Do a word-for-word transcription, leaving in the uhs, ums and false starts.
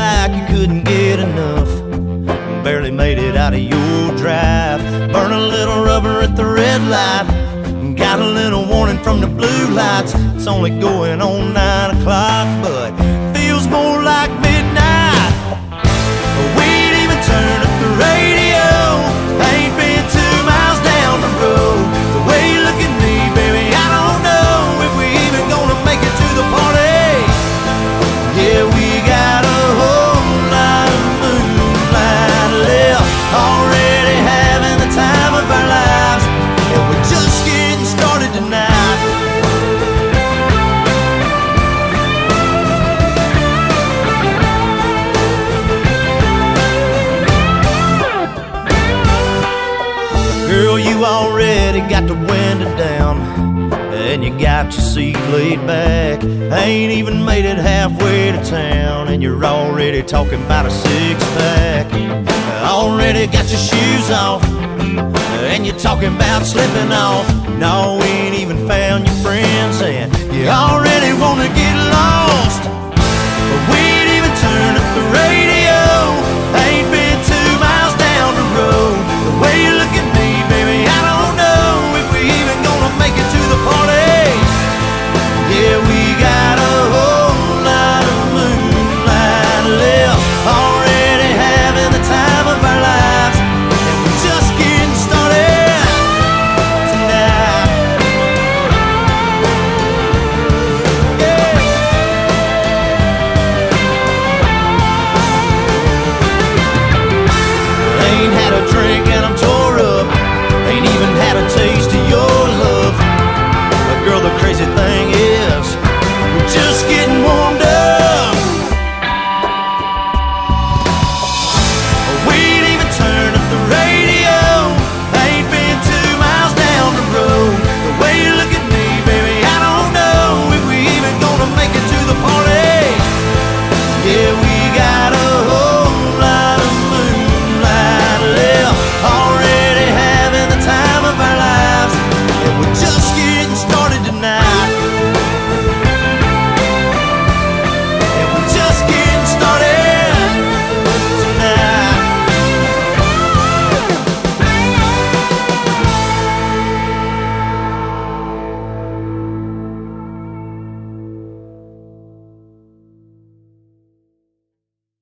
like you couldn't get enough. Barely made it out of your drive. Burn a little rubber at the red light. Got a little warning from the blue lights. It's only going on nine o'clock, but feels more like midnight. We ain't even turned up the radio. Ain't been two miles down the road. The way you look at me, baby, I don't know if we even gonna make it to the party. Yeah, we got a whole lot of moonlight left, already having the time of our lives, and we're just getting started tonight. Girl, you already got the window down, and you got your seat laid back. Ain't even made it halfway to town, and you're already talking about a six-pack. Already got your shoes off, and you're talking about slipping off. No, we ain't even found your friends, and you already wanna get lost.